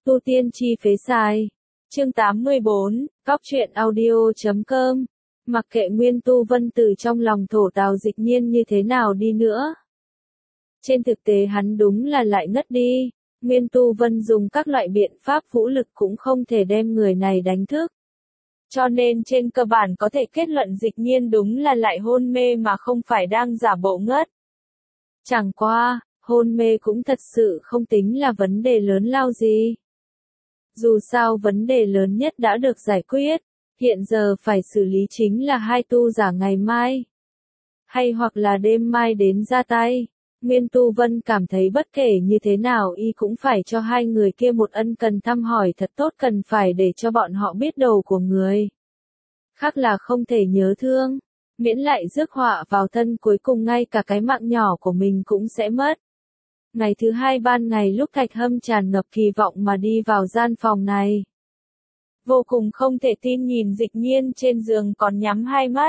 Tu tiên chi phế sai. Chương 84, Góc truyện audio.com. Mặc kệ Nguyên Tu Vân từ trong lòng thổ Tào Dịch Nhiên như thế nào đi nữa. Trên thực tế hắn đúng là lại ngất đi. Nguyên Tu Vân dùng các loại biện pháp vũ lực cũng không thể đem người này đánh thức. Cho nên trên cơ bản có thể kết luận Dịch Nhiên đúng là lại hôn mê mà không phải đang giả bộ ngất. Chẳng qua, hôn mê cũng thật sự không tính là vấn đề lớn lao gì. Dù sao vấn đề lớn nhất đã được giải quyết, hiện giờ phải xử lý chính là hai tu giả ngày mai. Hay hoặc là đêm mai đến ra tay. Nguyên Tu Vân cảm thấy bất kể như thế nào y cũng phải cho hai người kia một ân cần thăm hỏi thật tốt, cần phải để cho bọn họ biết đầu của người. Khác là không thể nhớ thương, miễn lại rước họa vào thân, cuối cùng ngay cả cái mạng nhỏ của mình cũng sẽ mất. Ngày thứ hai ban ngày lúc Thạch Hâm tràn ngập kỳ vọng mà đi vào gian phòng này. Vô cùng không thể tin nhìn Dịch Nhiên trên giường còn nhắm hai mắt.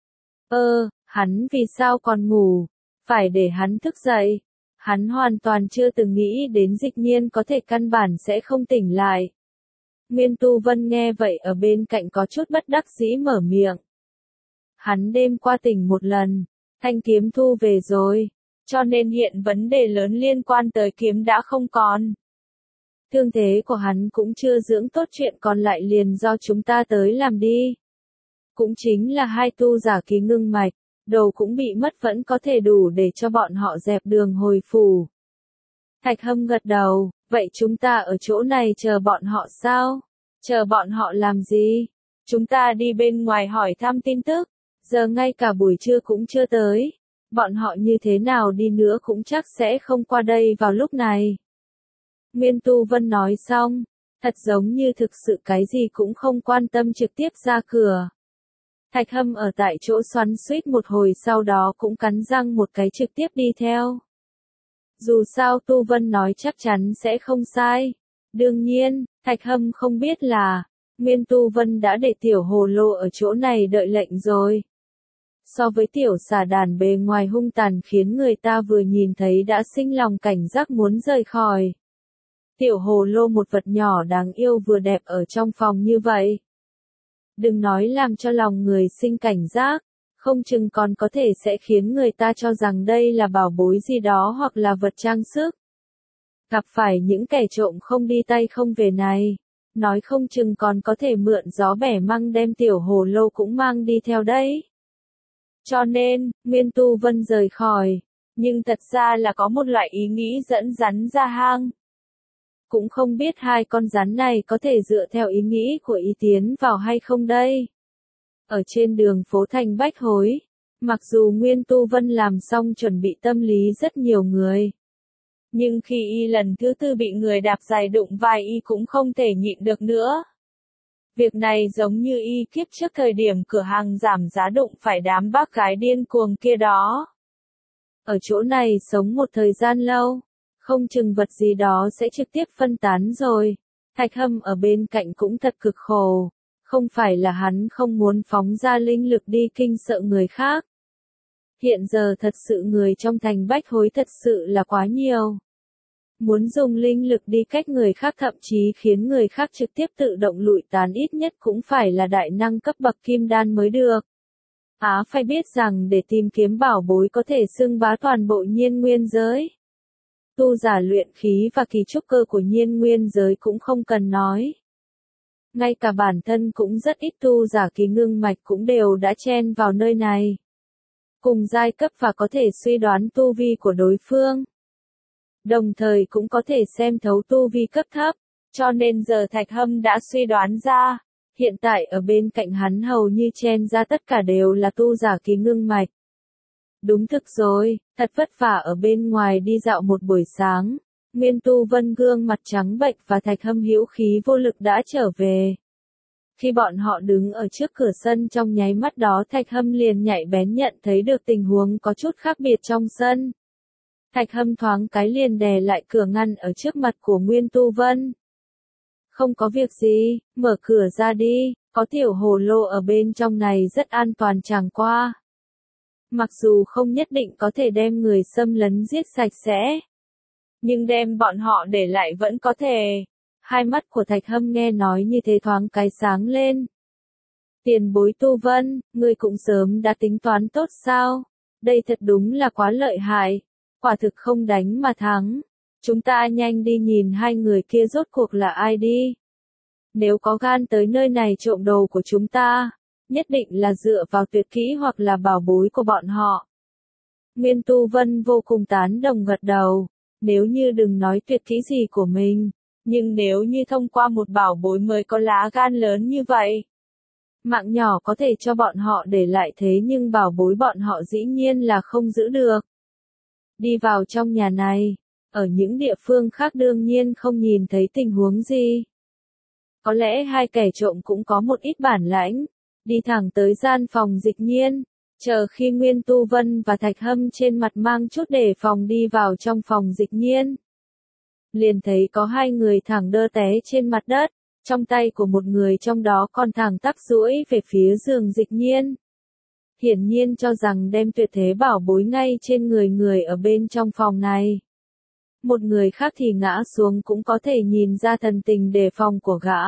Hắn vì sao còn ngủ? Phải để hắn thức dậy. Hắn hoàn toàn chưa từng nghĩ đến Dịch Nhiên có thể căn bản sẽ không tỉnh lại. Nguyên Tu Vân nghe vậy ở bên cạnh có chút bất đắc dĩ mở miệng. Hắn đêm qua tỉnh một lần, thanh kiếm thu về rồi, cho nên hiện vấn đề lớn liên quan tới kiếm đã không còn. Thương thế của hắn cũng chưa dưỡng tốt, chuyện còn lại liền do chúng ta tới làm đi. Cũng chính là hai tu giả ký ngưng mạch, đầu cũng bị mất vẫn có thể đủ để cho bọn họ dẹp đường hồi phủ. Thạch Hâm gật đầu, vậy chúng ta ở chỗ này chờ bọn họ sao? Chờ bọn họ làm gì? Chúng ta đi bên ngoài hỏi thăm tin tức, giờ ngay cả buổi trưa cũng chưa tới. Bọn họ như thế nào đi nữa cũng chắc sẽ không qua đây vào lúc này. Nguyên Tu Vân nói xong, thật giống như thực sự cái gì cũng không quan tâm trực tiếp ra cửa. Thạch Hâm ở tại chỗ xoắn xuýt một hồi, sau đó cũng cắn răng một cái trực tiếp đi theo. Dù sao Tu Vân nói chắc chắn sẽ không sai. Đương nhiên, Thạch Hâm không biết là, Nguyên Tu Vân đã để tiểu hồ lô ở chỗ này đợi lệnh rồi. So với tiểu xà đàn bề ngoài hung tàn khiến người ta vừa nhìn thấy đã sinh lòng cảnh giác muốn rời khỏi. Tiểu hồ lô một vật nhỏ đáng yêu vừa đẹp ở trong phòng như vậy. Đừng nói làm cho lòng người sinh cảnh giác, không chừng còn có thể sẽ khiến người ta cho rằng đây là bảo bối gì đó hoặc là vật trang sức. Gặp phải những kẻ trộm không đi tay không về này, nói không chừng còn có thể mượn gió bẻ măng đem tiểu hồ lô cũng mang đi theo đấy. Cho nên, Nguyên Tu Vân rời khỏi, nhưng thật ra là có một loại ý nghĩ dẫn rắn ra hang. Cũng không biết hai con rắn này có thể dựa theo ý nghĩ của y tiến vào hay không đây. Ở trên đường phố thành Bách Hối, mặc dù Nguyên Tu Vân làm xong chuẩn bị tâm lý rất nhiều người. Nhưng khi y lần thứ tư bị người đạp giày đụng vai y cũng không thể nhịn được nữa. Việc này giống như y kiếp trước thời điểm cửa hàng giảm giá đụng phải đám bác gái điên cuồng kia đó. Ở chỗ này sống một thời gian lâu, không chừng vật gì đó sẽ trực tiếp phân tán rồi. Thạch Hâm ở bên cạnh cũng thật cực khổ. Không phải là hắn không muốn phóng ra linh lực đi kinh sợ người khác. Hiện giờ thật sự người trong thành Bách Hối thật sự là quá nhiều. Muốn dùng linh lực đi cách người khác, thậm chí khiến người khác trực tiếp tự động lụi tán, ít nhất cũng phải là đại năng cấp bậc kim đan mới được. Phải biết rằng để tìm kiếm bảo bối có thể xưng bá toàn bộ nhiên nguyên giới. Tu giả luyện khí và kỳ trúc cơ của nhiên nguyên giới cũng không cần nói. Ngay cả bản thân cũng rất ít tu giả kỳ ngưng mạch cũng đều đã chen vào nơi này. Cùng giai cấp và có thể suy đoán tu vi của đối phương. Đồng thời cũng có thể xem thấu tu vi cấp thấp, cho nên giờ Thạch Hâm đã suy đoán ra, hiện tại ở bên cạnh hắn hầu như chen ra tất cả đều là tu giả kỳ ngưng mạch. Đúng thực rồi, thật vất vả ở bên ngoài đi dạo một buổi sáng, Nguyên Tu Vân gương mặt trắng bệch và Thạch Hâm hữu khí vô lực đã trở về. Khi bọn họ đứng ở trước cửa sân trong nháy mắt đó, Thạch Hâm liền nhạy bén nhận thấy được tình huống có chút khác biệt trong sân. Thạch Hâm thoáng cái liền đè lại cửa ngăn ở trước mặt của Nguyên Tu Vân. Không có việc gì, mở cửa ra đi, có tiểu hồ lô ở bên trong này rất an toàn, chẳng qua. Mặc dù không nhất định có thể đem người xâm lấn giết sạch sẽ, nhưng đem bọn họ để lại vẫn có thể. Hai mắt của Thạch Hâm nghe nói như thế thoáng cái sáng lên. Tiền bối Tu Vân, ngươi cũng sớm đã tính toán tốt sao? Đây thật đúng là quá lợi hại. Quả thực không đánh mà thắng. Chúng ta nhanh đi nhìn hai người kia rốt cuộc là ai đi. Nếu có gan tới nơi này trộm đồ của chúng ta, nhất định là dựa vào tuyệt kỹ hoặc là bảo bối của bọn họ. Nguyên Tu Vân vô cùng tán đồng gật đầu. Nếu như đừng nói tuyệt kỹ gì của mình, nhưng nếu như thông qua một bảo bối mới có lá gan lớn như vậy. Mạng nhỏ có thể cho bọn họ để lại thế nhưng bảo bối bọn họ dĩ nhiên là không giữ được. Đi vào trong nhà này, ở những địa phương khác đương nhiên không nhìn thấy tình huống gì. Có lẽ hai kẻ trộm cũng có một ít bản lãnh, đi thẳng tới gian phòng Dịch Nhiên, chờ khi Nguyên Tu Vân và Thạch Hâm trên mặt mang chút đề phòng đi vào trong phòng Dịch Nhiên. Liền thấy có hai người thẳng đơ té trên mặt đất, trong tay của một người trong đó còn thẳng tắp duỗi về phía giường Dịch Nhiên. Hiển nhiên cho rằng đem tuyệt thế bảo bối ngay trên người ở bên trong phòng này. Một người khác thì ngã xuống cũng có thể nhìn ra thần tình đề phòng của gã.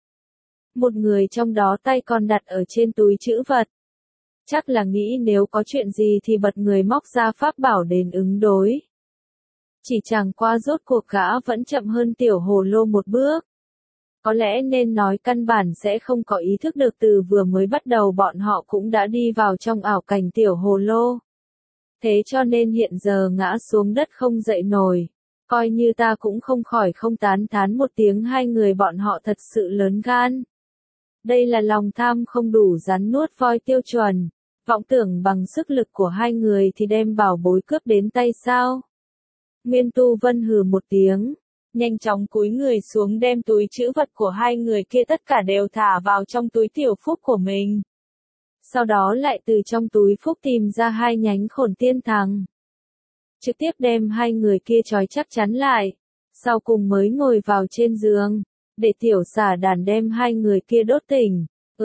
Một người trong đó tay còn đặt ở trên túi trữ vật. Chắc là nghĩ nếu có chuyện gì thì bật người móc ra pháp bảo đến ứng đối. Chỉ chẳng qua rốt cuộc gã vẫn chậm hơn tiểu hồ lô một bước. Có lẽ nên nói căn bản sẽ không có ý thức được từ vừa mới bắt đầu bọn họ cũng đã đi vào trong ảo cảnh tiểu hồ lô. Thế cho nên hiện giờ ngã xuống đất không dậy nổi. Coi như ta cũng không khỏi không tán thán một tiếng hai người bọn họ thật sự lớn gan. Đây là lòng tham không đủ rắn nuốt voi tiêu chuẩn. Vọng tưởng bằng sức lực của hai người thì đem bảo bối cướp đến tay sao? Nguyên Tu Vân hừ một tiếng, nhanh chóng cúi người xuống đem túi trữ vật của hai người kia tất cả đều thả vào trong túi tiểu phúc của mình. Sau đó lại từ trong túi phúc tìm ra hai nhánh khổn tiên thằng. Trực tiếp đem hai người kia trói chắc chắn lại, sau cùng mới ngồi vào trên giường, để tiểu xả đàn đem hai người kia đốt tỉnh.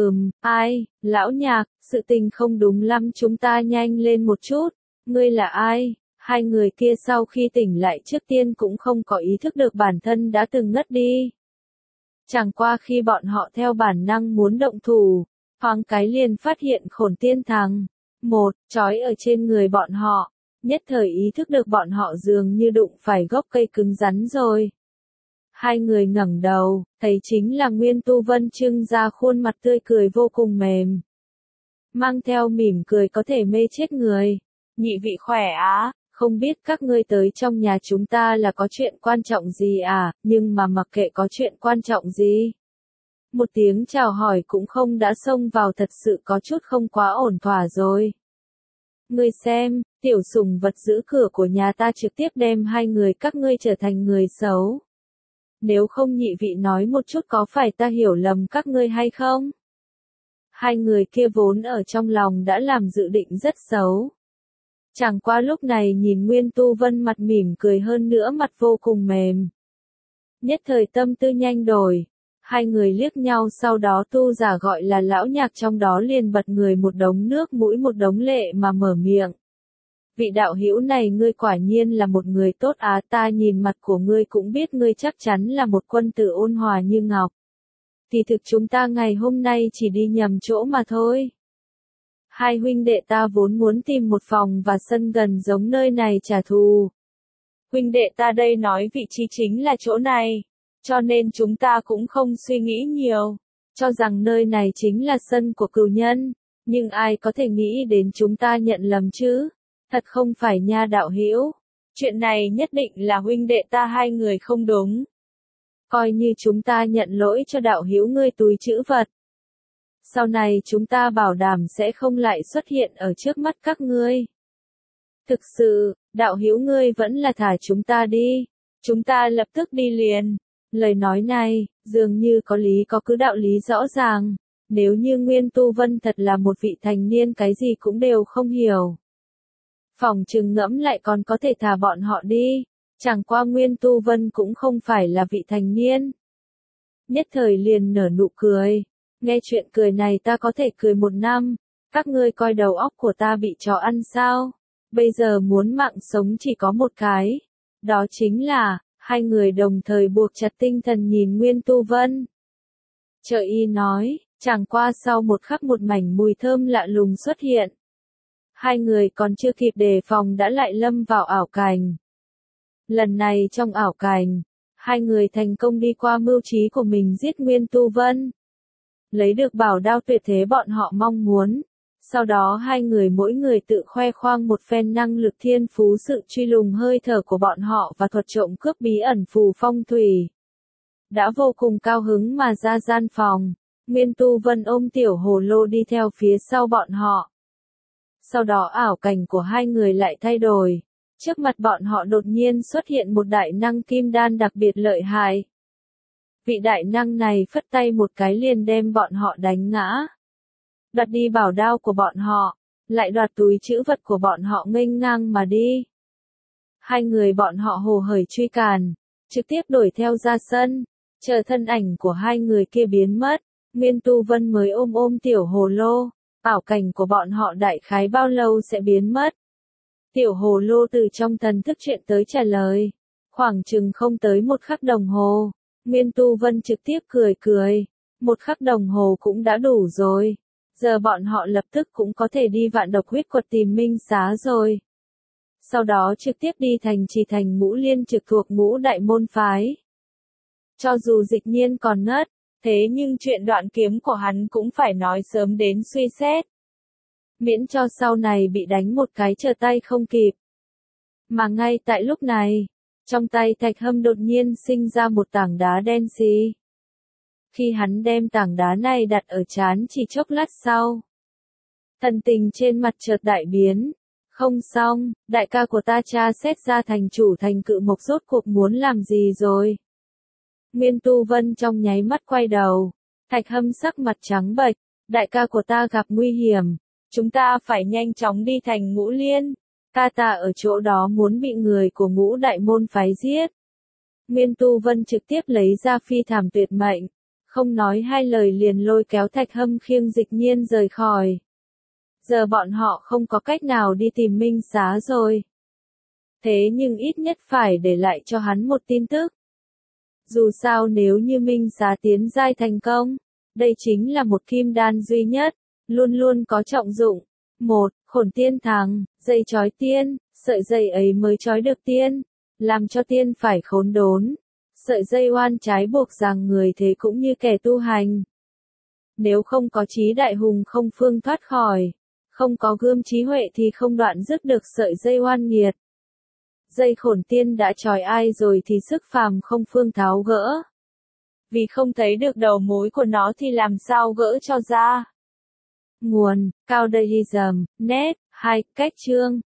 Ai, lão nhạc, sự tình không đúng lắm chúng ta nhanh lên một chút, ngươi là ai? Hai người kia sau khi tỉnh lại trước tiên cũng không có ý thức được bản thân đã từng ngất đi. Chẳng qua khi bọn họ theo bản năng muốn động thủ, thoáng cái liền phát hiện khổn tiên thằng. Một, trói ở trên người bọn họ, nhất thời ý thức được bọn họ dường như đụng phải gốc cây cứng rắn rồi. Hai người ngẩng đầu, thấy chính là Nguyên Tu Vân trưng ra khuôn mặt tươi cười vô cùng mềm. Mang theo mỉm cười có thể mê chết người. Nhị vị khỏe á, không biết các ngươi tới trong nhà chúng ta là có chuyện quan trọng gì à, nhưng mà mặc kệ có chuyện quan trọng gì. Một tiếng chào hỏi cũng không đã xông vào thật sự có chút không quá ổn thỏa rồi. Ngươi xem, tiểu sủng vật giữ cửa của nhà ta trực tiếp đem hai người các ngươi trở thành người xấu. Nếu không nhị vị nói một chút có phải ta hiểu lầm các ngươi hay không? Hai người kia vốn ở trong lòng đã làm dự định rất xấu. Chẳng qua lúc này nhìn Nguyên Tu Vân mặt mỉm cười hơn nữa mặt vô cùng mềm. Nhất thời tâm tư nhanh đổi. Hai người liếc nhau sau đó tu giả gọi là lão nhạc trong đó liền bật người một đống nước mũi một đống lệ mà mở miệng. Vị đạo hữu này ngươi quả nhiên là một người tốt á, ta nhìn mặt của ngươi cũng biết ngươi chắc chắn là một quân tử ôn hòa như ngọc. Thì thực chúng ta ngày hôm nay chỉ đi nhầm chỗ mà thôi. Hai huynh đệ ta vốn muốn tìm một phòng và sân gần giống nơi này trả thù. Huynh đệ ta đây nói vị trí chính là chỗ này, cho nên chúng ta cũng không suy nghĩ nhiều, cho rằng nơi này chính là sân của cừu nhân, nhưng ai có thể nghĩ đến chúng ta nhận lầm chứ? Thật không phải nha đạo hữu. Chuyện này nhất định là huynh đệ ta hai người không đúng. Coi như chúng ta nhận lỗi cho đạo hữu ngươi túi trữ vật. Sau này chúng ta bảo đảm sẽ không lại xuất hiện ở trước mắt các ngươi. Thực sự, đạo hữu ngươi vẫn là thả chúng ta đi. Chúng ta lập tức đi liền. Lời nói này, dường như có lý có cứ đạo lý rõ ràng. Nếu như Nguyên Tu Vân thật là một vị thành niên cái gì cũng đều không hiểu. Phòng chừng ngẫm lại còn có thể thả bọn họ đi. Chẳng qua Nguyên Tu Vân cũng không phải là vị thành niên. Nhất thời liền nở nụ cười. Nghe chuyện cười này ta có thể cười một năm. Các ngươi coi đầu óc của ta bị chó ăn sao? Bây giờ muốn mạng sống chỉ có một cái. Đó chính là, Hai người đồng thời buộc chặt tinh thần nhìn Nguyên Tu Vân. Trợ y nói, chẳng qua sau một khắc một mảnh mùi thơm lạ lùng xuất hiện. Hai người còn chưa kịp đề phòng đã lại lâm vào ảo cảnh. Lần này trong ảo cảnh, hai người thành công đi qua mưu trí của mình giết Nguyên Tu Vân. Lấy được bảo đao tuyệt thế bọn họ mong muốn. Sau đó hai người mỗi người tự khoe khoang một phen năng lực thiên phú, sự truy lùng hơi thở của bọn họ và thuật trộm cướp bí ẩn phù phong thủy. Đã vô cùng cao hứng mà ra gian phòng, Nguyên Tu Vân ôm tiểu hồ lô đi theo phía sau bọn họ. Sau đó ảo cảnh của hai người lại thay đổi. Trước mặt bọn họ đột nhiên xuất hiện một đại năng kim đan đặc biệt lợi hại. Vị đại năng này phất tay một cái liền đem bọn họ đánh ngã. Đoạt đi bảo đao của bọn họ, lại đoạt túi trữ vật của bọn họ nghênh ngang mà đi. Hai người bọn họ hồ hởi truy càn, trực tiếp đuổi theo ra sân, chờ thân ảnh của hai người kia biến mất, Nguyên Tu Vân mới ôm tiểu hồ lô, ảo cảnh của bọn họ đại khái bao lâu sẽ biến mất. Tiểu hồ lô từ trong thần thức chuyện tới trả lời, khoảng chừng không tới một khắc đồng hồ, Nguyên Tu Vân trực tiếp cười, một khắc đồng hồ cũng đã đủ rồi. Giờ bọn họ lập tức cũng có thể đi Vạn Độc Huyết Quật tìm Minh Xá rồi. Sau đó trực tiếp đi thành Trì Thành Ngũ Liên trực thuộc Ngũ Đại môn phái. Cho dù Dịch Nhiên còn ngất, thế nhưng chuyện đoạn kiếm của hắn cũng phải nói sớm đến suy xét. Miễn cho sau này bị đánh một cái trở tay không kịp. Mà ngay tại lúc này, trong tay Thạch Hâm đột nhiên sinh ra một tảng đá đen xì. Khi hắn đem tảng đá này đặt ở trán chỉ chốc lát sau, thần tình trên mặt chợt đại biến. Không xong, đại ca của ta tra xét ra thành chủ thành Cự Mộc rốt cuộc muốn làm gì rồi? Nguyên Tu Vân trong nháy mắt quay đầu, Thạch Hâm sắc mặt trắng bệch, đại ca của ta gặp nguy hiểm, chúng ta phải nhanh chóng đi thành Ngũ Liên, ca ta ở chỗ đó muốn bị người của Ngũ Đại môn phái giết. Nguyên Tu Vân trực tiếp lấy ra phi thảm tuyệt mệnh, không nói hai lời liền lôi kéo Thạch Hâm khiêng Dịch Nhiên rời khỏi. Giờ bọn họ không có cách nào đi tìm Minh Xá rồi. Thế nhưng ít nhất phải để lại cho hắn một tin tức. Dù sao nếu như Minh Xá tiến giai thành công, đây chính là một kim đan duy nhất, luôn luôn có trọng dụng. Một, khổn tiên thằng, dây trói tiên, sợi dây ấy mới trói được tiên, làm cho tiên phải khốn đốn. Sợi dây oan trái buộc rằng người thế cũng như kẻ tu hành. Nếu không có trí đại hùng không phương thoát khỏi, không có gươm trí huệ thì không đoạn dứt được sợi dây oan nghiệt. Dây khổn tiên đã trói ai rồi thì sức phàm không phương tháo gỡ. Vì không thấy được đầu mối của nó thì làm sao gỡ cho ra. Nguồn, Cao Đây Net, 2, cách chương.